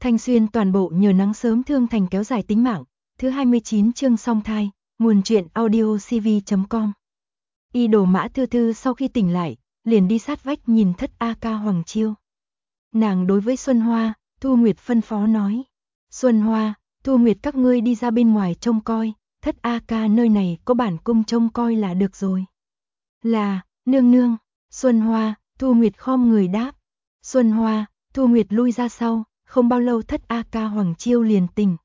Thanh Xuyên toàn bộ nhờ nắng sớm thương thành kéo dài tính mạng. Thứ 29 chương song thai, nguồn truyện audio cv.com. Y Đồ Mã Thư Thư sau khi tỉnh lại, liền đi sát vách nhìn thất A Ca Hoàng Chiêu. Nàng đối với Xuân Hoa, Thu Nguyệt phân phó nói. Xuân Hoa, Thu Nguyệt các ngươi đi ra bên ngoài trông coi, thất A Ca nơi này có bản cung trông coi là được rồi. Là, nương nương. Xuân Hoa, Thu Nguyệt khom người đáp. Xuân Hoa, Thu Nguyệt lui ra sau, không bao lâu thất A Ca Hoàng Chiêu liền tỉnh.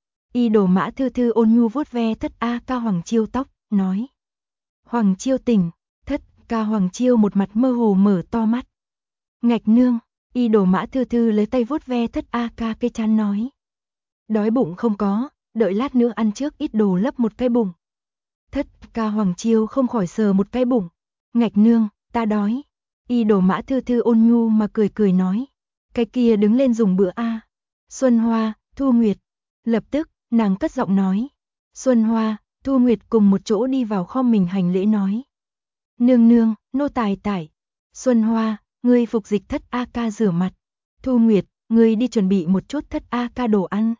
Y Đồ Mã Thư Thư ôn nhu vuốt ve thất A Ca Hoàng Chiêu tóc, nói. Hoàng Chiêu tỉnh. Thất Ca Hoàng Chiêu một mặt mơ hồ mở to mắt. Ngạch nương. Y Đồ Mã Thư Thư lấy tay vuốt ve thất A Ca cái trán nói. Đói bụng không có, đợi lát nữa ăn trước ít đồ lấp một cái bụng. Thất Ca Hoàng Chiêu không khỏi sờ một cái bụng. Ngạch nương, ta đói. Y Đồ Mã Thư Thư ôn nhu mà cười cười nói. Cái kia đứng lên dùng bữa a. Xuân Hoa, Thu Nguyệt. Lập tức, nàng cất giọng nói. Xuân Hoa, Thu Nguyệt cùng một chỗ đi vào khom mình hành lễ nói. Nương nương, nô tài tải. Xuân Hoa, ngươi phục dịch thất A Ca rửa mặt. Thu Nguyệt, ngươi đi chuẩn bị một chút thất A Ca đồ ăn.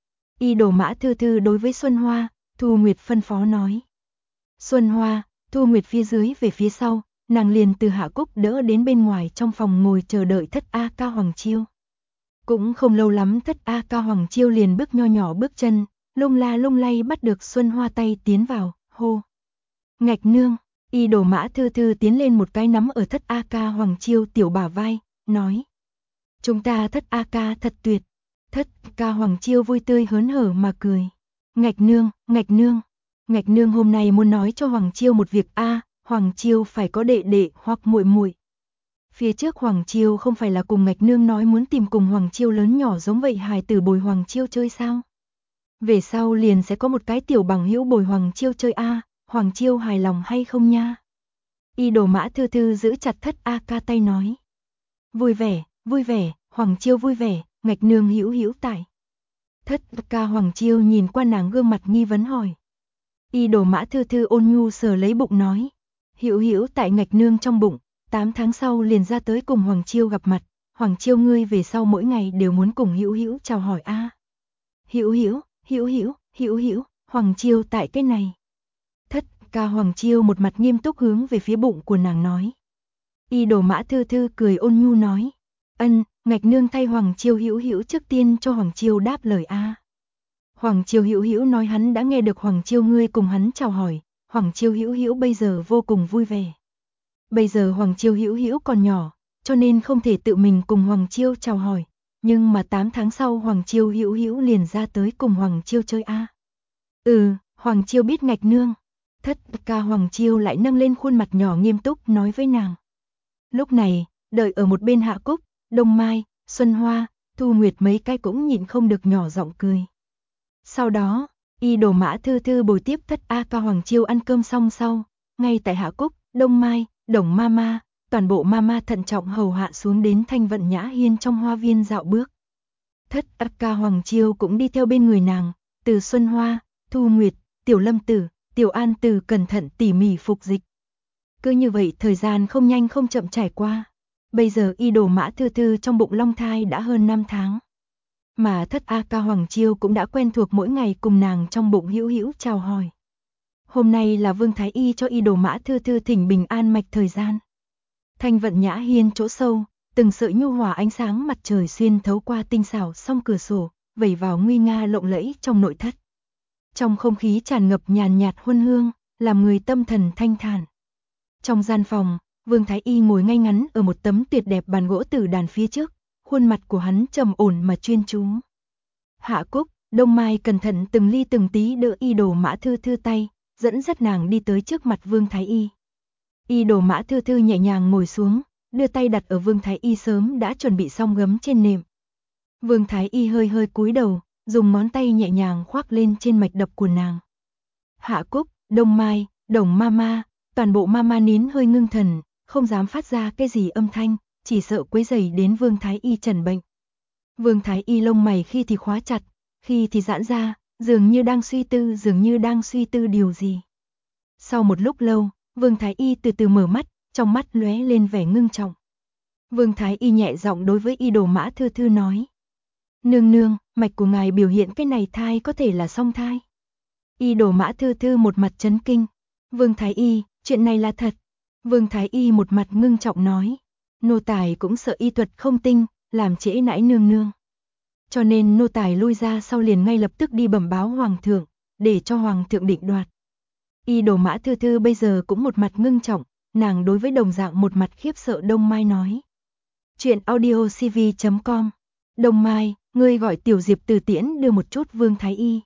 Y Đồ Mã Thư Thư đối với Xuân Hoa, Thu Nguyệt phân phó nói. Xuân Hoa, Thu Nguyệt phía dưới về phía sau, nàng liền từ Hạ Cúc đỡ đến bên ngoài trong phòng ngồi chờ đợi thất A Ca Hoàng Chiêu. Cũng không lâu lắm thất A Ca Hoàng Chiêu liền bước nho nhỏ bước chân, lung la lung lay bắt được Xuân Hoa tay tiến vào, hô. Ngạch nương. Y Đồ Mã Thư Thư tiến lên một cái nắm ở thất A Ca Hoàng Chiêu tiểu bả vai, nói. Chúng ta thất A Ca thật tuyệt. Thất Ca Hoàng Chiêu vui tươi hớn hở mà cười. Ngạch nương, ngạch nương. Ngạch nương hôm nay muốn nói cho Hoàng Chiêu một việc a. Hoàng Chiêu phải có đệ đệ hoặc muội muội. Phía trước Hoàng Chiêu không phải là cùng Ngạch nương nói muốn tìm cùng Hoàng Chiêu lớn nhỏ giống vậy hài tử bồi Hoàng Chiêu chơi sao? Về sau liền sẽ có một cái tiểu bằng hữu bồi Hoàng Chiêu chơi a. Hoàng Chiêu hài lòng hay không nha? Y Đồ Mã Thư Thư giữ chặt thất A Ca tay nói. Vui vẻ, Hoàng Chiêu vui vẻ, Ngạch nương hữu hữu tại. Thất Ca Hoàng Chiêu nhìn qua nàng gương mặt nghi vấn hỏi. Y Đồ Mã Thư Thư ôn nhu sờ lấy bụng nói. Hữu hữu tại Ngạch nương trong bụng, 8 tháng sau liền ra tới cùng Hoàng Chiêu gặp mặt. Hoàng Chiêu ngươi về sau mỗi ngày đều muốn cùng hữu hữu chào hỏi a. Hữu hữu, Hoàng Chiêu tại cái này. Thất Ca Hoàng Chiêu một mặt nghiêm túc hướng về phía bụng của nàng nói. Y Đồ Mã Thư Thư cười ôn nhu nói. Ân, Ngạch nương thay Hoàng Chiêu hữu hữu trước tiên cho Hoàng Chiêu đáp lời a. Hoàng Chiêu hữu hữu nói hắn đã nghe được Hoàng Chiêu ngươi cùng hắn chào hỏi, Hoàng Chiêu hữu hữu bây giờ vô cùng vui vẻ. Bây giờ Hoàng Chiêu hữu hữu còn nhỏ, cho nên không thể tự mình cùng Hoàng Chiêu chào hỏi, nhưng mà 8 tháng sau Hoàng Chiêu hữu hữu liền ra tới cùng Hoàng Chiêu chơi a. Hoàng Chiêu biết Ngạch nương. Thất Ca Hoàng Chiêu lại nâng lên khuôn mặt nhỏ nghiêm túc nói với nàng. Lúc này, đợi ở một bên Hạ Cúc, Đông Mai, Xuân Hoa, Thu Nguyệt mấy cái cũng nhịn không được nhỏ giọng cười. Sau đó, Y Đồ Mã Thư Thư bồi tiếp thất A Ca Hoàng Chiêu ăn cơm xong sau, ngay tại Hạ Cúc, Đông Mai, Đồng Mama, toàn bộ Mama thận trọng hầu hạ xuống đến Thanh Vận Nhã Hiên trong hoa viên dạo bước. Thất A Ca Hoàng Chiêu cũng đi theo bên người nàng, từ Xuân Hoa, Thu Nguyệt, Tiểu Lâm Tử, Tiểu An Tử cẩn thận tỉ mỉ phục dịch. Cứ như vậy thời gian không nhanh không chậm trải qua. Bây giờ Y Đồ Mã Thư Thư trong bụng long thai đã hơn 5 tháng. Mà thất A Ca Hoàng Chiêu cũng đã quen thuộc mỗi ngày cùng nàng trong bụng hữu hữu chào hỏi. Hôm nay là Vương Thái Y cho Y Đồ Mã Thư Thư thỉnh bình an mạch thời gian. Thanh Vận Nhã Hiên chỗ sâu, từng sợi nhu hòa ánh sáng mặt trời xuyên thấu qua tinh xảo song cửa sổ, vẩy vào nguy nga lộng lẫy trong nội thất. Trong không khí tràn ngập nhàn nhạt huân hương, làm người tâm thần thanh thản. Trong gian phòng, Vương Thái Y ngồi ngay ngắn ở một tấm tuyệt đẹp bàn gỗ tử đàn phía trước, khuôn mặt của hắn trầm ổn mà chuyên chú. Hạ Cúc, Đông Mai cẩn thận từng ly từng tí đỡ Y Đồ Mã Thư Thư tay, dẫn dắt nàng đi tới trước mặt Vương Thái Y. Y Đồ Mã Thư Thư nhẹ nhàng ngồi xuống, đưa tay đặt ở Vương Thái Y sớm đã chuẩn bị xong gấm trên nệm. Vương Thái Y hơi hơi cúi đầu, dùng ngón tay nhẹ nhàng khoác lên trên mạch đập của nàng. Hạ Cúc, Đông Mai, Đồng Mama, toàn bộ Mama nín hơi ngưng thần, không dám phát ra cái gì âm thanh, chỉ sợ quấy rầy đến Vương Thái Y trần bệnh. Vương Thái Y lông mày khi thì khóa chặt, khi thì giãn ra, dường như đang suy tư điều gì. Sau một lúc lâu, Vương Thái Y từ từ mở mắt, trong mắt lóe lên vẻ ngưng trọng. Vương Thái Y nhẹ giọng đối với Y Đồ Mã Thư Thư nói. Nương nương, mạch của ngài biểu hiện cái này thai có thể là song thai. Y Đồ Mã Thư Thư một mặt chấn kinh. Vương Thái Y, chuyện này là thật. Vương Thái Y một mặt ngưng trọng nói. Nô tài cũng sợ y thuật không tinh, làm trễ nãi nương nương. Cho nên nô tài lui ra sau liền ngay lập tức đi bẩm báo hoàng thượng, để cho hoàng thượng định đoạt. Y Đồ Mã Thư Thư bây giờ cũng một mặt ngưng trọng, nàng đối với đồng dạng một mặt khiếp sợ Đông Mai nói. Chuyện audiocv.com. Đông Mai, ngươi gọi Tiểu Diệp từ tiễn đưa một chút Vương Thái Y.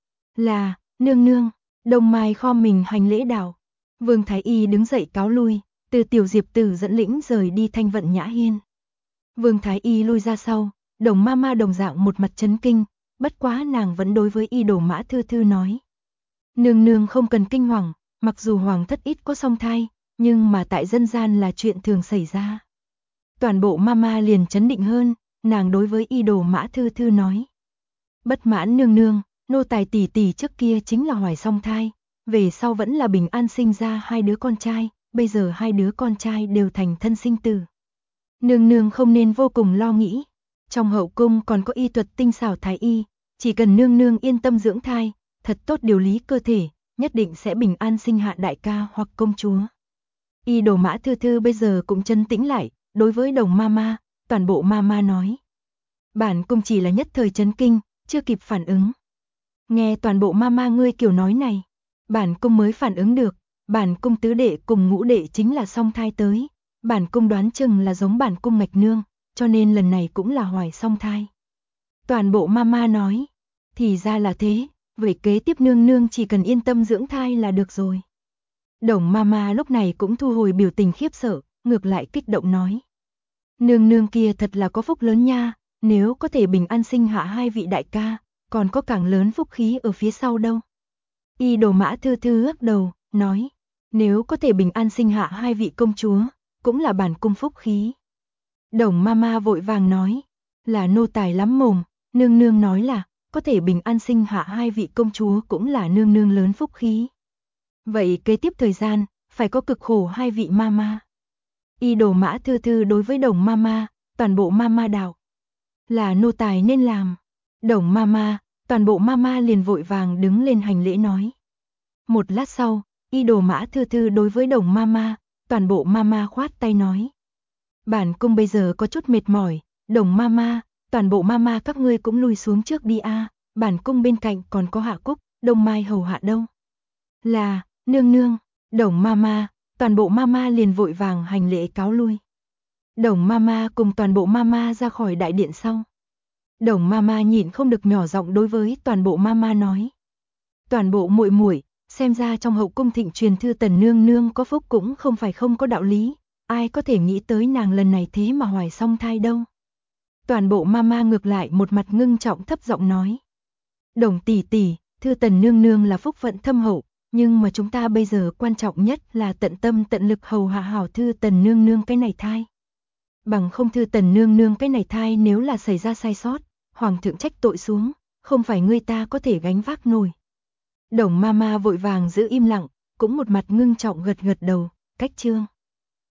Là, nương nương. Đông Mai khom mình hành lễ đảo. Vương Thái Y đứng dậy cáo lui, từ Tiểu Diệp Tử dẫn lĩnh rời đi Thanh Vận Nhã Hiên. Vương Thái Y lui ra sau, Đồng Mama đồng dạng một mặt chấn kinh, bất quá nàng vẫn đối với Y Đồ Mã Thư Thư nói. Nương nương không cần kinh hoàng, mặc dù hoàng thất ít có song thai, nhưng mà tại dân gian là chuyện thường xảy ra. Toàn bộ Mama liền chấn định hơn, nàng đối với Y Đồ Mã Thư Thư nói. Bất mãn nương nương, nô tài tỷ tỷ trước kia chính là hoài song thai, về sau vẫn là bình an sinh ra 2 đứa con trai, bây giờ 2 đứa con trai đều thành thân sinh tử. Nương nương không nên vô cùng lo nghĩ, trong hậu cung còn có y thuật tinh xảo thái y, chỉ cần nương nương yên tâm dưỡng thai, thật tốt điều lý cơ thể, nhất định sẽ bình an sinh hạ đại ca hoặc công chúa. Y Đồ Mã Thư Thư bây giờ cũng trấn tĩnh lại, đối với Đồng Mama, toàn bộ Mama nói. Bản cung chỉ là nhất thời chấn kinh, chưa kịp phản ứng. Nghe toàn bộ Mama ngươi kiểu nói này, bản cung mới phản ứng được, bản cung tứ đệ cùng ngũ đệ chính là song thai tới, bản cung đoán chừng là giống bản cung Ngạch Nương, cho nên lần này cũng là hoài song thai. Toàn bộ Mama nói, thì ra là thế, vậy kế tiếp nương nương chỉ cần yên tâm dưỡng thai là được rồi. Đồng Mama lúc này cũng thu hồi biểu tình khiếp sợ, ngược lại kích động nói. Nương nương kia thật là có phúc lớn nha, nếu có thể bình an sinh hạ 2 vị đại ca, còn có càng lớn phúc khí ở phía sau đâu. Y Đồ Mã Thư Thư ước đầu, nói, nếu có thể bình an sinh hạ 2 vị công chúa, cũng là bản cung phúc khí. Đồng Mama vội vàng nói, là nô tài lắm mồm, nương nương nói là, có thể bình an sinh hạ 2 vị công chúa cũng là nương nương lớn phúc khí. Vậy kế tiếp thời gian, phải có cực khổ 2 vị Mama. Y Đồ Mã Thư Thư đối với Đồng Mama, toàn bộ Mama đạo. Là nô tài nên làm. Đồng Mama, toàn bộ Mama liền vội vàng đứng lên hành lễ nói. Một lát sau, Y Đồ Mã Thư Thư đối với Đồng Mama, toàn bộ Mama khoát tay nói. Bản cung bây giờ có chút mệt mỏi, Đồng Mama, toàn bộ Mama các ngươi cũng lui xuống trước đi a, bản cung bên cạnh còn có Hạ Cúc, Đông Mai hầu hạ đâu. Là, nương nương, Đồng Mama, toàn bộ Mama liền vội vàng hành lễ cáo lui. Đồng Mama cùng toàn bộ Mama ra khỏi đại điện sau. Đồng Mama nhịn không được nhỏ giọng đối với toàn bộ Mama nói. Toàn bộ muội muội, xem ra trong hậu cung thịnh truyền Thư Tần nương nương có phúc cũng không phải không có đạo lý, ai có thể nghĩ tới nàng lần này thế mà hoài song thai đâu. Toàn bộ Mama ngược lại một mặt ngưng trọng thấp giọng nói. Đồng tỷ tỷ, Thư Tần nương nương là phúc phận thâm hậu, nhưng mà chúng ta bây giờ quan trọng nhất là tận tâm tận lực hầu hạ hảo Thư Tần nương nương cái này thai. Bằng không Thư Tần nương nương cái này thai nếu là xảy ra sai sót, hoàng thượng trách tội xuống, không phải ngươi ta có thể gánh vác nổi. Đồng Mama vội vàng giữ im lặng, cũng một mặt ngưng trọng gật gật đầu, cách chương.